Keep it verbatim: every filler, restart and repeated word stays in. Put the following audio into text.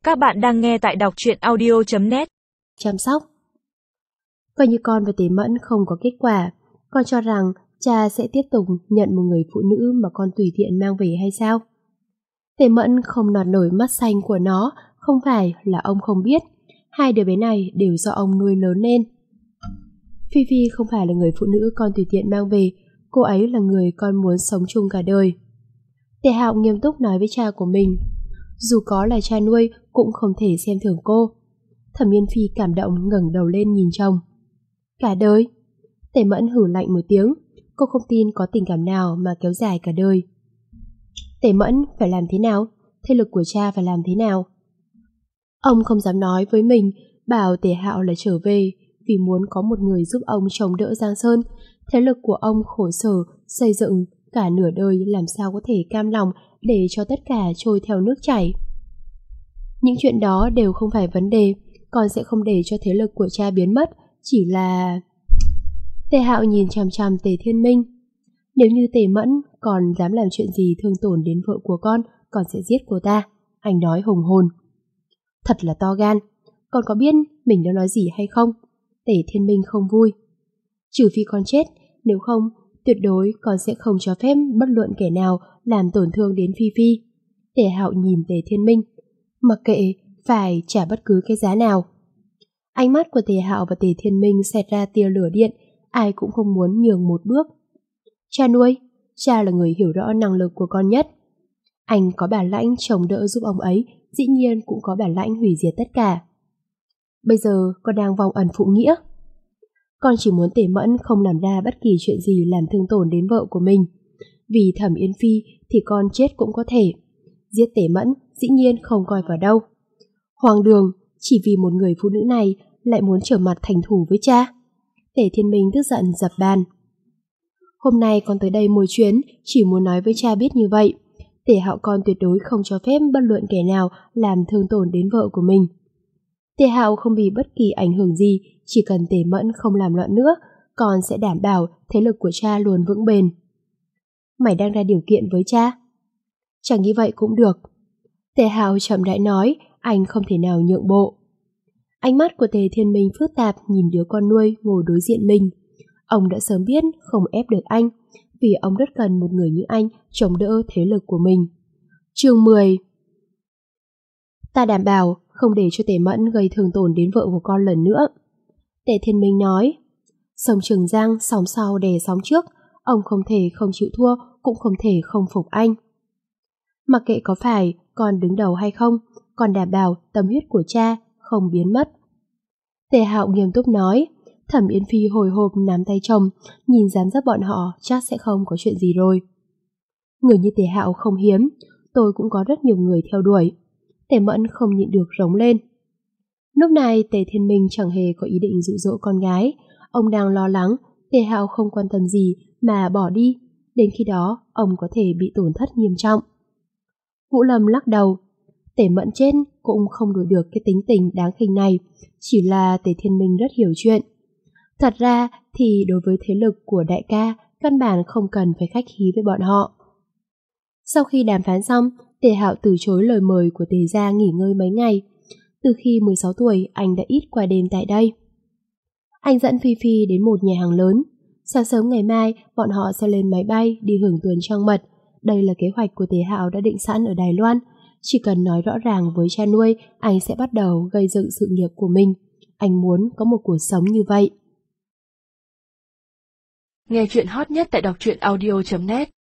Các bạn đang nghe tại đọc truyện audio chấm net. Chăm sóc. Coi như con và Tế Mẫn không có kết quả, con cho rằng cha sẽ tiếp tục nhận một người phụ nữ mà con tùy tiện mang về hay sao? Tế Mẫn không nọt nổi mắt xanh của nó, không phải là ông không biết, hai đứa bé này đều do ông nuôi lớn lên. Phi Phi không phải là người phụ nữ con tùy tiện mang về, cô ấy là người con muốn sống chung cả đời. Tề Hạo nghiêm túc nói với cha của mình, dù có là cha nuôi cũng không thể xem thường cô. Thẩm Yên Phi cảm động ngẩng đầu lên nhìn chồng. Cả đời? Tề Mẫn hử lạnh một tiếng, cô không tin có tình cảm nào mà kéo dài cả đời. Tề Mẫn phải làm thế nào? Thế lực của cha phải làm thế nào? Ông không dám nói với mình, bảo Tề Hạo là trở về vì muốn có một người giúp ông chống đỡ Giang Sơn. Thế lực của ông khổ sở, xây dựng cả nửa đời, làm sao có thể cam lòng để cho tất cả trôi theo nước chảy. Những chuyện đó đều không phải vấn đề, con sẽ không để cho thế lực của cha biến mất, chỉ là... Tề Hạo nhìn chằm chằm Tề Thiên Minh. Nếu như Tề Mẫn còn dám làm chuyện gì thương tổn đến vợ của con, con sẽ giết cô ta, anh nói hùng hồn. Thật là to gan, con có biết mình đã nói gì hay không? Tề Thiên Minh không vui. Trừ phi con chết, nếu không, tuyệt đối con sẽ không cho phép bất luận kẻ nào làm tổn thương đến Phi Phi. Tề Hạo nhìn Tề Thiên Minh, mặc kệ phải trả bất cứ cái giá nào. Ánh mắt của Tề Hạo và Tề Thiên Minh xẹt ra tia lửa điện, ai cũng không muốn nhường một bước. Cha nuôi, cha là người hiểu rõ năng lực của con nhất. Anh có bản lãnh chống đỡ giúp ông ấy, dĩ nhiên cũng có bản lãnh hủy diệt tất cả. Bây giờ con đang vong ẩn phụ nghĩa. Con chỉ muốn Tề Mẫn không làm ra bất kỳ chuyện gì làm thương tổn đến vợ của mình. Vì Thẩm Yên Phi thì con chết cũng có thể. Giết Tề Mẫn dĩ nhiên không coi vào đâu. Hoàng đường, chỉ vì một người phụ nữ này lại muốn trở mặt thành thù với cha. Tề Thiên Minh tức giận dập bàn. Hôm nay con tới đây một chuyến, chỉ muốn nói với cha biết như vậy. Tề Hạo con tuyệt đối không cho phép bất luận kẻ nào làm thương tổn đến vợ của mình. Tề Hạo không bị bất kỳ ảnh hưởng gì, chỉ cần Tề Mẫn không làm loạn nữa, con sẽ đảm bảo thế lực của cha luôn vững bền. Mày đang ra điều kiện với cha? Chẳng như vậy cũng được. Tề Hạo chậm rãi nói, anh không thể nào nhượng bộ. Ánh mắt của Tề Thiên Minh phức tạp nhìn đứa con nuôi ngồi đối diện mình. Ông đã sớm biết không ép được anh, vì ông rất cần một người như anh chống đỡ thế lực của mình. Chương mười. Ta đảm bảo không để cho Tề Mẫn gây thương tổn đến vợ của con lần nữa. Tề Thiên Minh nói, sông Trường Giang sóng sau đè sóng trước, ông không thể không chịu thua, cũng không thể không phục anh. Mặc kệ có phải con đứng đầu hay không, con đảm bảo tâm huyết của cha không biến mất. Tề Hạo nghiêm túc nói. Thẩm Yên Phi hồi hộp nắm tay chồng, nhìn dám dấp bọn họ chắc sẽ không có chuyện gì rồi. Người như Tề Hạo không hiếm, tôi cũng có rất nhiều người theo đuổi. Tề Mẫn không nhịn được rống lên. Lúc này Tề Thiên Minh chẳng hề có ý định dụ dỗ con gái. Ông đang lo lắng Tề Hạo không quan tâm gì mà bỏ đi, đến khi đó ông có thể bị tổn thất nghiêm trọng. Vũ Lâm lắc đầu. Tề Mẫn chết cũng không đổi được cái tính tình đáng khinh này, chỉ là Tề Thiên Minh rất hiểu chuyện. Thật ra thì đối với thế lực của đại ca, căn bản không cần phải khách khí với bọn họ. Sau khi đàm phán xong, Tề Hạo từ chối lời mời của Tề gia nghỉ ngơi mấy ngày. Từ khi mười sáu tuổi, anh đã ít qua đêm tại đây. Anh dẫn Phi Phi đến một nhà hàng lớn. Sáng sớm ngày mai, bọn họ sẽ lên máy bay đi hưởng tuần trăng mật. Đây là kế hoạch của Tề Hạo đã định sẵn ở Đài Loan. Chỉ cần nói rõ ràng với cha nuôi, anh sẽ bắt đầu gây dựng sự nghiệp của mình. Anh muốn có một cuộc sống như vậy. Nghe chuyện hot nhất tại đọc truyện audio chấm net.